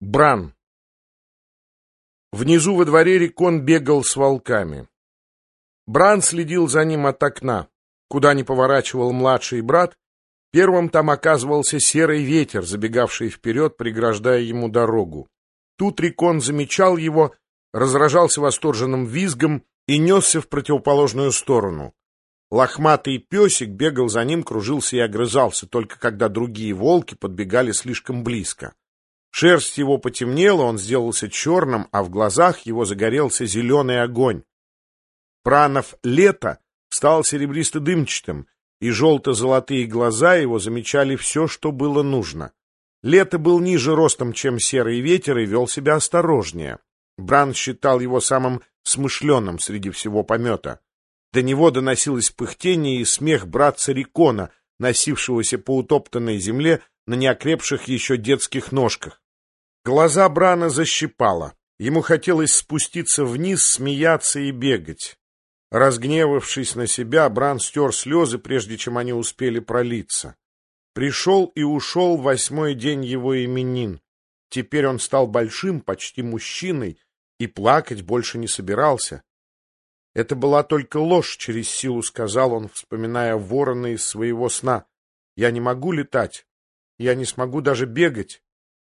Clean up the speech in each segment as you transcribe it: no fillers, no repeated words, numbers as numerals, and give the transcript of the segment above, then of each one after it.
Бран. Внизу во дворе Рикон бегал с волками. Бран следил за ним от окна. Куда ни поворачивал младший брат, первым там оказывался серый ветер, забегавший вперед, преграждая ему дорогу. Тут Рикон замечал его, разражался восторженным визгом и несся в противоположную сторону. Лохматый песик бегал за ним, кружился и огрызался, только когда другие волки подбегали слишком близко. Шерсть его потемнела, он сделался черным, а в глазах его загорелся зеленый огонь. Пранов лето стал серебристо-дымчатым, и желто-золотые глаза его замечали все, что было нужно. Лето был ниже ростом, чем серый ветер, и вел себя осторожнее. Бран считал его самым смышленым среди всего помета. До него доносилось пыхтение и смех братца Рикона, носившегося по утоптанной земле на неокрепших еще детских ножках. Глаза Брана защипало. Ему хотелось спуститься вниз, смеяться и бегать. Разгневавшись на себя, Бран стер слезы, прежде чем они успели пролиться. Пришел и ушел 8-й день его именин. Теперь он стал большим, почти мужчиной, и плакать больше не собирался. Это была только ложь, через силу сказал он, вспоминая ворона из своего сна. Я не могу летать, я не смогу даже бегать.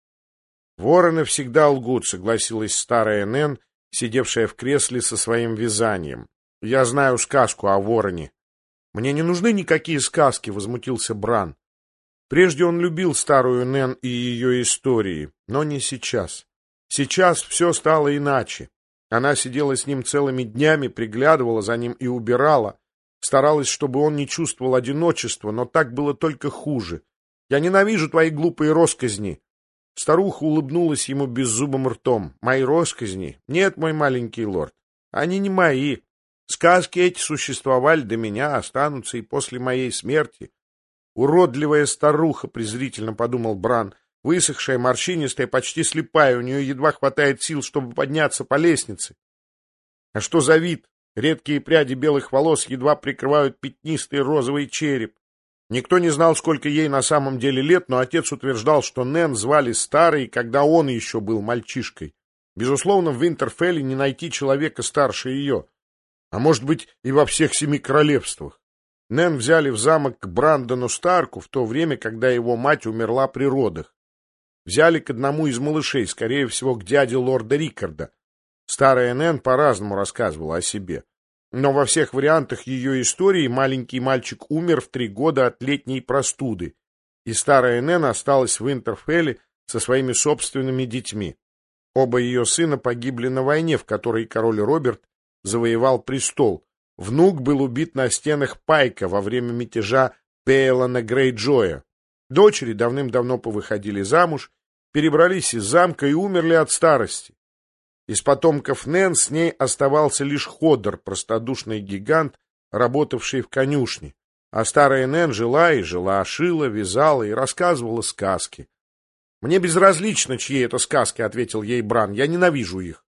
Вороны всегда лгут, согласилась старая Нэн, сидевшая в кресле со своим вязанием. Я знаю сказку о вороне. Мне не нужны никакие сказки, возмутился Бран. Прежде он любил старую Нэн и ее истории, но не сейчас. Сейчас все стало иначе. Она сидела с ним целыми днями, приглядывала за ним и убирала, старалась, чтобы он не чувствовал одиночества, но так было только хуже. Я ненавижу твои глупые росказни. Старуха улыбнулась ему беззубым ртом. Мои росказни? Нет, мой маленький лорд, они не мои. Сказки эти существовали до меня, останутся и после моей смерти. Уродливая старуха, презрительно подумал Бран, высохшая, морщинистая, почти слепая, у нее едва хватает сил, чтобы подняться по лестнице. А что за вид? Редкие пряди белых волос едва прикрывают пятнистый розовый череп. Никто не знал, сколько ей на самом деле лет, но отец утверждал, что Нэн звали Старой, когда он еще был мальчишкой. Безусловно, в Винтерфелле не найти человека старше ее, а может быть и во всех 7 королевствах. Нэн взяли в замок к Брандону Старку в то время, когда его мать умерла при родах. Взяли к одному из малышей, скорее всего, к дяде лорда Рикарда. Старая Нэн по-разному рассказывала о себе. Но во всех вариантах ее истории маленький мальчик умер в 3 года от летней простуды, и старая Нэн осталась в Винтерфелле со своими собственными детьми. Оба ее сына погибли на войне, в которой король Роберт завоевал престол. Внук был убит на стенах Пайка во время мятежа Пейлона Грейджоя. Дочери давным-давно повыходили замуж, перебрались из замка и умерли от старости. Из потомков Нэн с ней оставался лишь Ходор, простодушный гигант, работавший в конюшне. А старая Нэн жила и жила, шила, вязала и рассказывала сказки. «Мне безразлично, чьи это сказки», — ответил ей Бран, — «я ненавижу их».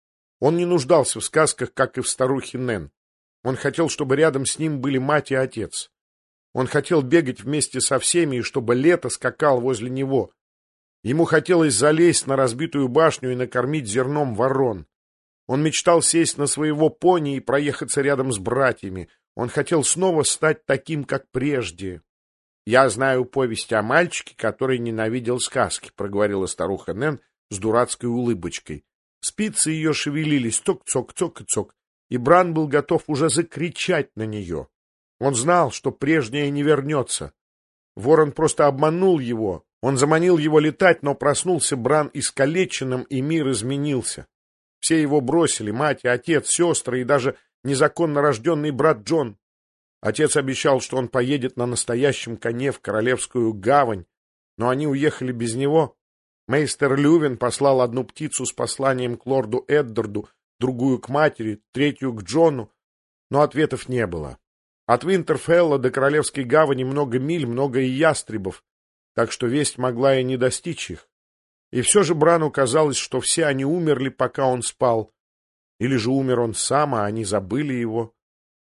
Он не нуждался в сказках, как и в старухе Нэн. Он хотел, чтобы рядом с ним были мать и отец. Он хотел бегать вместе со всеми, и чтобы лето скакал возле него. Ему хотелось залезть на разбитую башню и накормить зерном ворон. Он мечтал сесть на своего пони и проехаться рядом с братьями. Он хотел снова стать таким, как прежде. «Я знаю повесть о мальчике, который ненавидел сказки», — проговорила старуха Нэн с дурацкой улыбочкой. Спицы ее шевелились цок-цок-цок-цок, и Бран был готов уже закричать на нее. Он знал, что прежнее не вернется. Ворон просто обманул его. Он заманил его летать, но проснулся Бран искалеченным, и мир изменился. Все его бросили, мать и отец, сестры и даже незаконно рожденный брат Джон. Отец обещал, что он поедет на настоящем коне в Королевскую гавань, но они уехали без него. Мейстер Лювин послал одну птицу с посланием к лорду Эддарду, другую к матери, третью к Джону, но ответов не было. От Винтерфелла до Королевской гавани много миль, много и ястребов, так что весть могла и не достичь их. И все же Брану казалось, что все они умерли, пока он спал. Или же умер он сам, а они забыли его.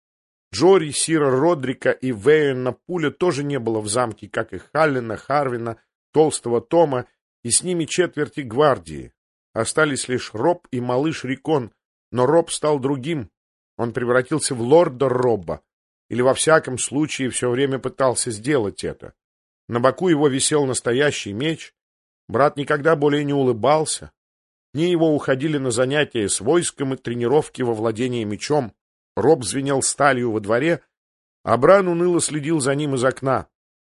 Джори, Сира Родрика и Вейена Пуля тоже не было в замке, как и Халлина, Харвина, Толстого Тома и с ними четверти гвардии. Остались лишь Роб и малыш Рикон, но Роб стал другим. Он превратился в лорда Робба, или во всяком случае все время пытался сделать это. На боку его висел настоящий меч. Брат никогда более не улыбался. Дни его уходили на занятия с войском и тренировки во владении мечом. Роб звенел сталью во дворе, а Бран уныло следил за ним из окна.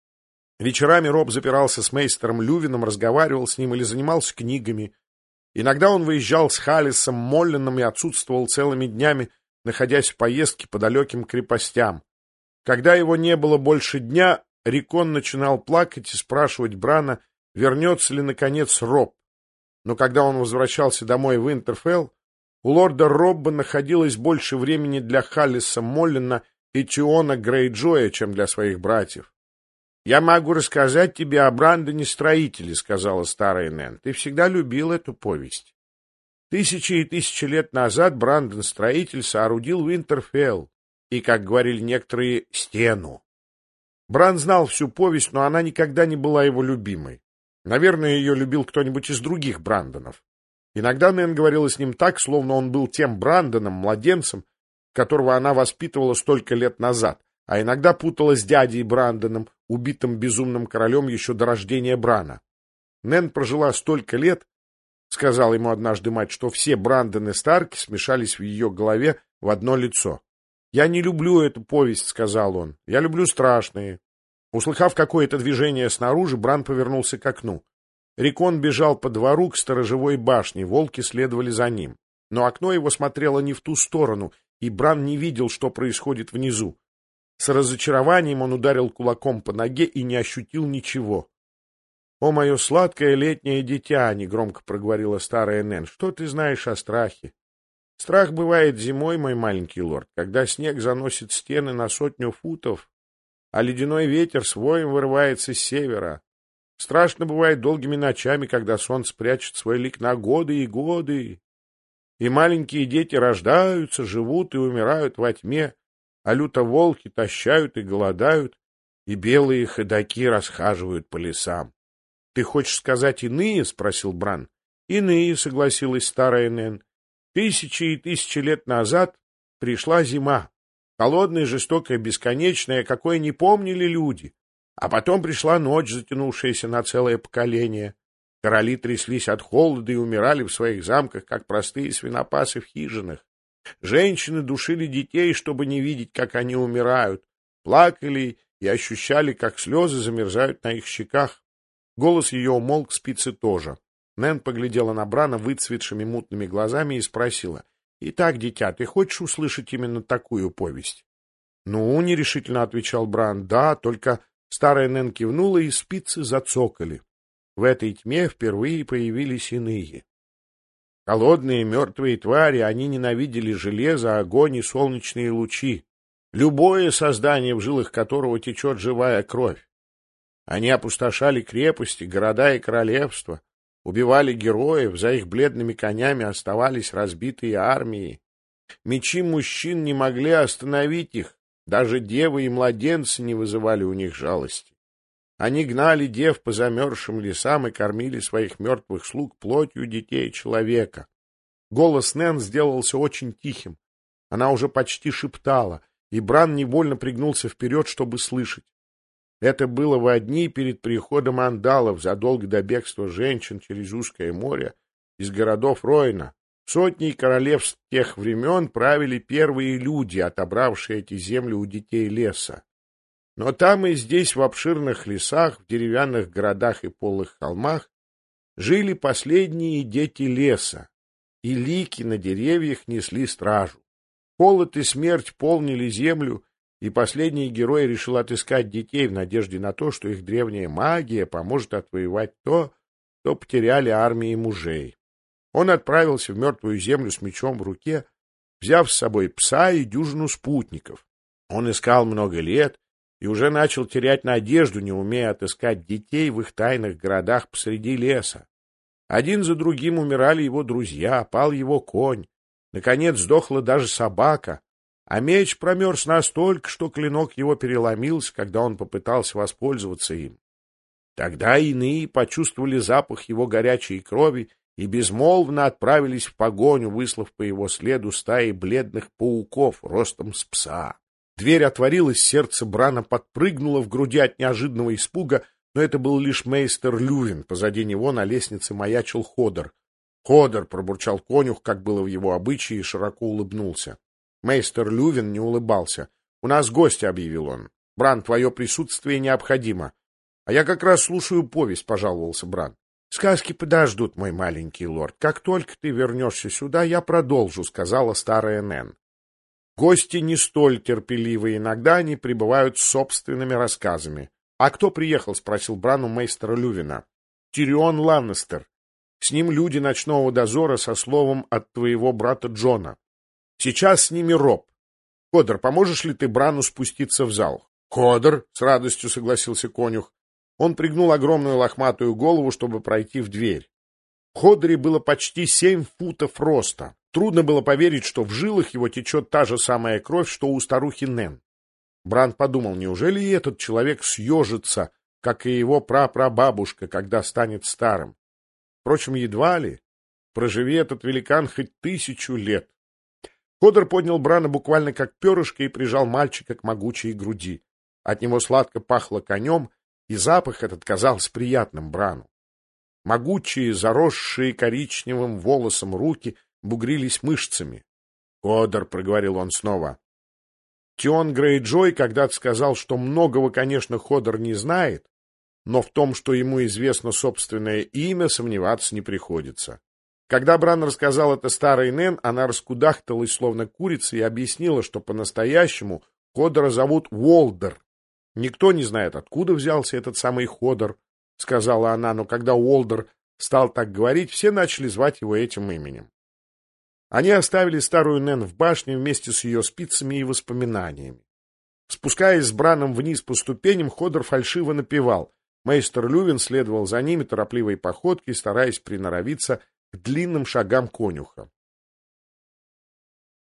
Вечерами Роб запирался с мейстером Лювином, разговаривал с ним или занимался книгами. Иногда он выезжал с Халлисом Моллином и отсутствовал целыми днями, находясь в поездке по далеким крепостям. Когда его не было больше дня, Рикон начинал плакать и спрашивать Брана, вернется ли, наконец, Роб. Но когда он возвращался домой в Винтерфелл, у лорда Робба находилось больше времени для Халлиса Моллина и Тиона Грейджоя, чем для своих братьев. — Я могу рассказать тебе о Брандоне-строителе, — сказала старая Нэн. — Ты всегда любил эту повесть. Тысячи и тысячи лет назад Брандон-строитель соорудил Винтерфелл и, как говорили некоторые, стену. Бран знал всю повесть, но она никогда не была его любимой. Наверное, ее любил кто-нибудь из других Брандонов. Иногда Нэн говорила с ним так, словно он был тем Брандоном, младенцем, которого она воспитывала столько лет назад, а иногда путала с дядей Брандоном, убитым безумным королем еще до рождения Брана. Нэн прожила столько лет, сказала ему однажды мать, что все Брандоны Старки смешались в ее голове в одно лицо. «Я не люблю эту повесть», — сказал он. «Я люблю страшные». Услыхав какое-то движение снаружи, Бран повернулся к окну. Рикон бежал по двору к сторожевой башне, волки следовали за ним. Но окно его смотрело не в ту сторону, и Бран не видел, что происходит внизу. С разочарованием он ударил кулаком по ноге и не ощутил ничего. — О, мое сладкое летнее дитя! — негромко проговорила старая Нэн. — Что ты знаешь о страхе? Страх бывает зимой, мой маленький лорд, когда снег заносит стены на 100 футов, а ледяной ветер с воем вырывается с севера. Страшно бывает долгими ночами, когда солнце прячет свой лик на годы и годы. И маленькие дети рождаются, живут и умирают во тьме, а лютоволки тащают и голодают, и белые ходоки расхаживают по лесам. — Ты хочешь сказать иные? — спросил Бран. — Иные, — согласилась старая Нэн. Тысячи и тысячи лет назад пришла зима. Холодная, жестокая, бесконечная, какой не помнили люди. А потом пришла ночь, затянувшаяся на целое поколение. Короли тряслись от холода и умирали в своих замках, как простые свинопасы в хижинах. Женщины душили детей, чтобы не видеть, как они умирают, плакали и ощущали, как слезы замерзают на их щеках. Голос ее умолк, спицы тоже. Нэн поглядела на Брана выцветшими мутными глазами и спросила: — Итак, дитя, ты хочешь услышать именно такую повесть? — Ну, — нерешительно отвечал Бран, — да, только... Старая Нэн кивнула, и спицы зацокали. В этой тьме впервые появились иные. Холодные мертвые твари, они ненавидели железо, огонь и солнечные лучи, любое создание, в жилах которого течет живая кровь. Они опустошали крепости, города и королевства, убивали героев, за их бледными конями оставались разбитые армии. Мечи мужчин не могли остановить их, даже девы и младенцы не вызывали у них жалости. Они гнали дев по замерзшим лесам и кормили своих мертвых слуг плотью детей человека. Голос Нэн сделался очень тихим. Она уже почти шептала, и Бран невольно пригнулся вперед, чтобы слышать. Это было во дни перед приходом андалов, задолго до бегства женщин через узкое море из городов Ройна. Сотней королевств тех времен правили первые люди, отобравшие эти земли у детей леса. Но там и здесь, в обширных лесах, в деревянных городах и полых холмах, жили последние дети леса, и лики на деревьях несли стражу. Холод и смерть полнили землю, и последний герой решил отыскать детей в надежде на то, что их древняя магия поможет отвоевать то, что потеряли армии мужей. Он отправился в мертвую землю с мечом в руке, взяв с собой пса и дюжину спутников. Он искал много лет и уже начал терять надежду, не умея отыскать детей в их тайных городах посреди леса. Один за другим умирали его друзья, пал его конь. Наконец сдохла даже собака, а меч промерз настолько, что клинок его переломился, когда он попытался воспользоваться им. Тогда иные почувствовали запах его горячей крови и безмолвно отправились в погоню, выслав по его следу стаи бледных пауков ростом с пса. Дверь отворилась, сердце Брана подпрыгнуло в груди от неожиданного испуга, но это был лишь мейстер Лювин. Позади него на лестнице маячил Ходор. «Ходор!» — пробурчал конюх, как было в его обычае, и широко улыбнулся. Мейстер Лювин не улыбался. «У нас гости», — объявил он. «Бран, твое присутствие необходимо». «А я как раз слушаю повесть», — пожаловался Бран. «Сказки подождут, мой маленький лорд. Как только ты вернешься сюда, я продолжу», — сказала старая Нэн. Гости не столь терпеливы, иногда они прибывают с собственными рассказами. «А кто приехал?» — спросил Бран у мейстера Лювина. «Тирион Ланнестер. С ним люди ночного дозора со словом от твоего брата Джона. Сейчас с ними Роб. Ходор, поможешь ли ты Брану спуститься в зал?» «Ходор», — с радостью согласился конюх. Он пригнул огромную лохматую голову, чтобы пройти в дверь. В Ходоре было почти 7 футов роста. Трудно было поверить, что в жилах его течет та же самая кровь, что у старухи Нэн. Бран подумал, неужели и этот человек съежится, как и его прапрабабушка, когда станет старым? Впрочем, едва ли. Проживи этот великан хоть 1000 лет. Ходор поднял Брана буквально как перышко и прижал мальчика к могучей груди. От него сладко пахло конем, и запах этот казался приятным Брану. Могучие, заросшие коричневым волосом руки бугрились мышцами. «Ходор», — проговорил он снова. Тион Грейджой когда-то сказал, что многого, конечно, Ходор не знает, но в том, что ему известно собственное имя, сомневаться не приходится. Когда Бран рассказал это старой Нэн, она раскудахталась, словно курица, и объяснила, что по-настоящему Ходора зовут Уолдер. «Никто не знает, откуда взялся этот самый Ходор», — сказала она, но когда Уолдер стал так говорить, все начали звать его этим именем. Они оставили старую Нэн в башне вместе с ее спицами и воспоминаниями. Спускаясь с Браном вниз по ступеням, Ходор фальшиво напевал. Мейстер Лювин следовал за ними торопливой походкой, стараясь приноровиться к длинным шагам конюха.